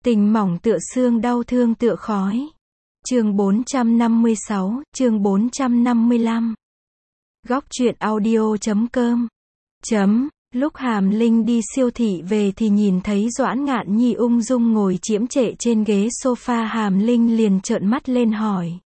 Tình mỏng tựa xương, đau thương tựa khói. Chương 456, chương 455. Góc truyện audio.com. Lúc Hàm Linh đi siêu thị về thì nhìn thấy Doãn Ngạn Nhi ung dung ngồi chiếm trệ trên ghế sofa. Hàm Linh liền trợn mắt lên hỏi: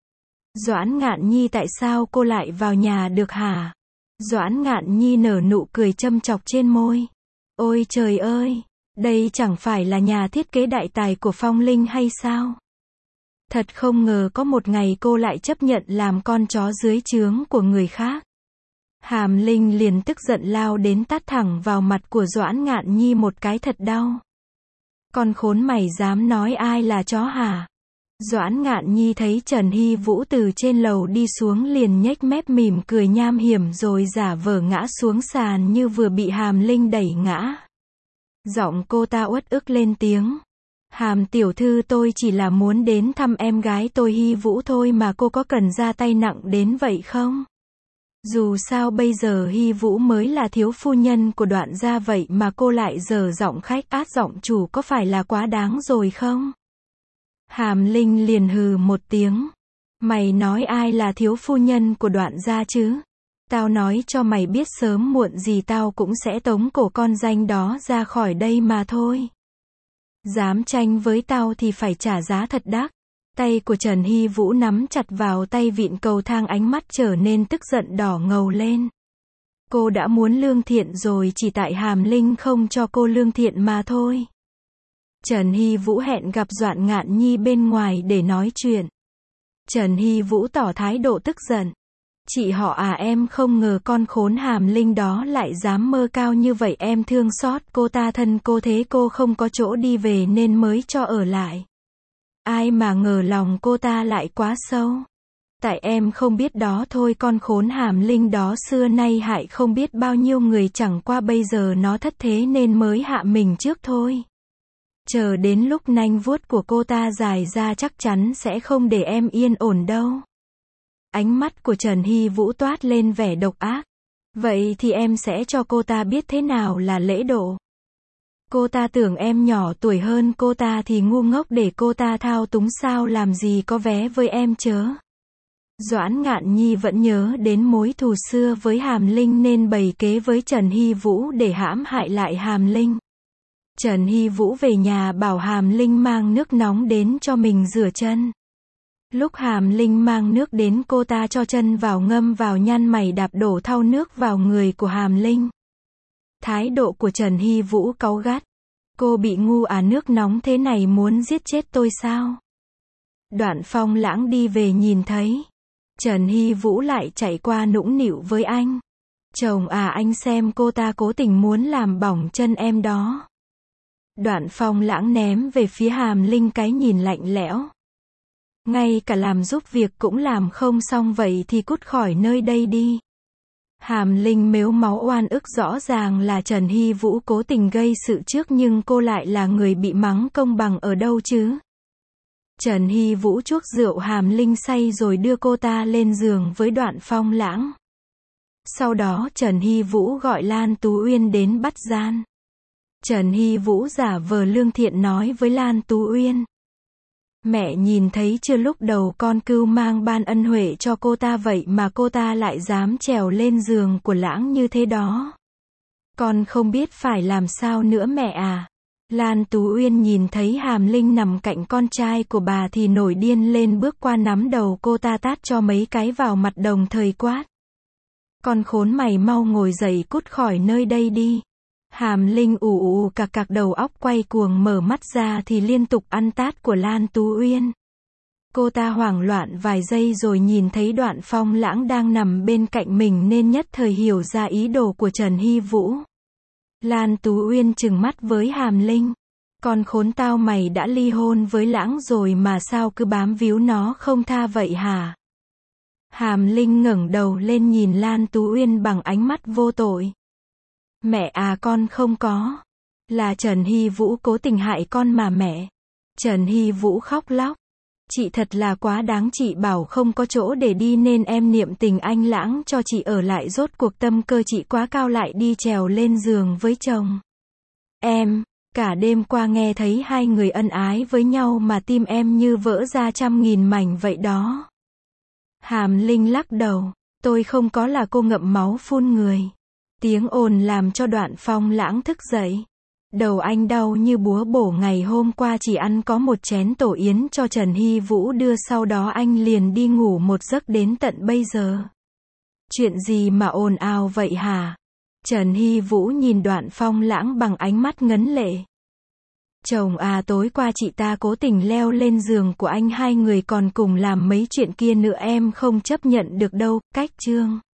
Doãn Ngạn Nhi, tại sao cô lại vào nhà được hả? Doãn Ngạn Nhi nở nụ cười châm chọc trên môi. Ôi trời ơi, đây chẳng phải là nhà thiết kế đại tài của Phong Linh hay sao? Thật không ngờ có một ngày cô lại chấp nhận làm con chó dưới trướng của người khác. Hàm Linh liền tức giận lao đến tát thẳng vào mặt của Doãn Ngạn Nhi một cái thật đau. Con khốn, mày dám nói ai là chó hả? Doãn Ngạn Nhi thấy Trần Hy Vũ từ trên lầu đi xuống liền nhếch mép mỉm cười nham hiểm rồi giả vờ ngã xuống sàn như vừa bị Hàm Linh đẩy ngã. Giọng cô ta uất ức lên tiếng: Hàm tiểu thư, tôi chỉ là muốn đến thăm em gái tôi Hy Vũ thôi mà, cô có cần ra tay nặng đến vậy không? Dù sao bây giờ Hy Vũ mới là thiếu phu nhân của Đoạn gia, vậy mà cô lại dở giọng khách át giọng chủ, có phải là quá đáng rồi không? Hàm Linh liền hừ một tiếng. Mày nói ai là thiếu phu nhân của Đoạn gia chứ? Tao nói cho mày biết, sớm muộn gì tao cũng sẽ tống cổ con danh đó ra khỏi đây mà thôi. Dám tranh với tao thì phải trả giá thật đắt. Tay của Trần Hy Vũ nắm chặt vào tay vịn cầu thang, ánh mắt trở nên tức giận đỏ ngầu lên. Cô đã muốn lương thiện rồi, chỉ tại Hàm Linh không cho cô lương thiện mà thôi. Trần Hy Vũ hẹn gặp Doãn Ngạn Nhi bên ngoài để nói chuyện. Trần Hy Vũ tỏ thái độ tức giận. Chị họ à, em không ngờ con khốn Hàm Linh đó lại dám mơ cao như vậy, em thương xót cô ta, thân cô thế cô không có chỗ đi về nên mới cho ở lại. Ai mà ngờ lòng cô ta lại quá sâu. Tại em không biết đó thôi, con khốn Hàm Linh đó xưa nay hại không biết bao nhiêu người, chẳng qua bây giờ nó thất thế nên mới hạ mình trước thôi. Chờ đến lúc nanh vuốt của cô ta dài ra chắc chắn sẽ không để em yên ổn đâu. Ánh mắt của Trần Hy Vũ toát lên vẻ độc ác. Vậy thì em sẽ cho cô ta biết thế nào là lễ độ. Cô ta tưởng em nhỏ tuổi hơn cô ta thì ngu ngốc để cô ta thao túng sao, làm gì có vé với em chớ. Doãn Ngạn Nhi vẫn nhớ đến mối thù xưa với Hàm Linh nên bày kế với Trần Hy Vũ để hãm hại lại Hàm Linh. Trần Hy Vũ về nhà bảo Hàm Linh mang nước nóng đến cho mình rửa chân. Lúc Hàm Linh mang nước đến, cô ta cho chân vào ngâm vào, nhăn mày đạp đổ thau nước vào người của Hàm Linh. Thái độ của Trần Hy Vũ cáu gắt. Cô bị ngu à, nước nóng thế này muốn giết chết tôi sao? Đoạn Phong Lãng đi về nhìn thấy Trần Hy Vũ lại chạy qua nũng nịu với anh. Chồng à, anh xem cô ta cố tình muốn làm bỏng chân em đó. Đoạn Phong Lãng ném về phía Hàm Linh cái nhìn lạnh lẽo. Ngay cả làm giúp việc cũng làm không xong, vậy thì cút khỏi nơi đây đi. Hàm Linh mếu máu oan ức, rõ ràng là Trần Hy Vũ cố tình gây sự trước nhưng cô lại là người bị mắng, công bằng ở đâu chứ? Trần Hy Vũ chuốc rượu Hàm Linh say rồi đưa cô ta lên giường với Đoạn Phong Lãng. Sau đó Trần Hy Vũ gọi Lan Tú Uyên đến bắt gian. Trần Hy Vũ giả vờ lương thiện nói với Lan Tú Uyên: Mẹ nhìn thấy chưa, lúc đầu con cưu mang ban ân huệ cho cô ta, vậy mà cô ta lại dám trèo lên giường của Lãng như thế đó. Con không biết phải làm sao nữa mẹ à. Lan Tú Uyên nhìn thấy Hàm Linh nằm cạnh con trai của bà thì nổi điên lên, bước qua nắm đầu cô ta tát cho mấy cái vào mặt, đồng thời quát: Con khốn, mày mau ngồi dậy cút khỏi nơi đây đi. Hàm Linh ù ù cạc cạc, đầu óc quay cuồng, mở mắt ra thì liên tục ăn tát của Lan Tú Uyên. Cô ta hoảng loạn vài giây rồi nhìn thấy Đoạn Phong Lãng đang nằm bên cạnh mình nên nhất thời hiểu ra ý đồ của Trần Hy Vũ. Lan Tú Uyên trừng mắt với Hàm Linh: Con khốn, tao mày đã ly hôn với Lãng rồi mà sao cứ bám víu nó không tha vậy hả? Hàm Linh ngẩng đầu lên nhìn Lan Tú Uyên bằng ánh mắt vô tội. Mẹ à, con không có. Là Trần Hy Vũ cố tình hại con mà mẹ. Trần Hy Vũ khóc lóc. Chị thật là quá đáng, chị bảo không có chỗ để đi nên em niệm tình anh Lãng cho chị ở lại, rốt cuộc tâm cơ chị quá cao lại đi trèo lên giường với chồng. Cả đêm qua nghe thấy hai người ân ái với nhau mà tim em như vỡ ra trăm nghìn mảnh vậy đó. Hàm Linh lắc đầu. Tôi không có là cô ngậm máu phun người. Tiếng ồn làm cho Đoạn Phong Lãng thức dậy. Đầu anh đau như búa bổ, ngày hôm qua chỉ ăn có một chén tổ yến cho Trần Hy Vũ đưa, sau đó anh liền đi ngủ một giấc đến tận bây giờ. Chuyện gì mà ồn ào vậy hả? Trần Hy Vũ nhìn Đoạn Phong Lãng bằng ánh mắt ngấn lệ. Chồng à, tối qua chị ta cố tình leo lên giường của anh, hai người còn cùng làm mấy chuyện kia nữa, em không chấp nhận được đâu. Cách chương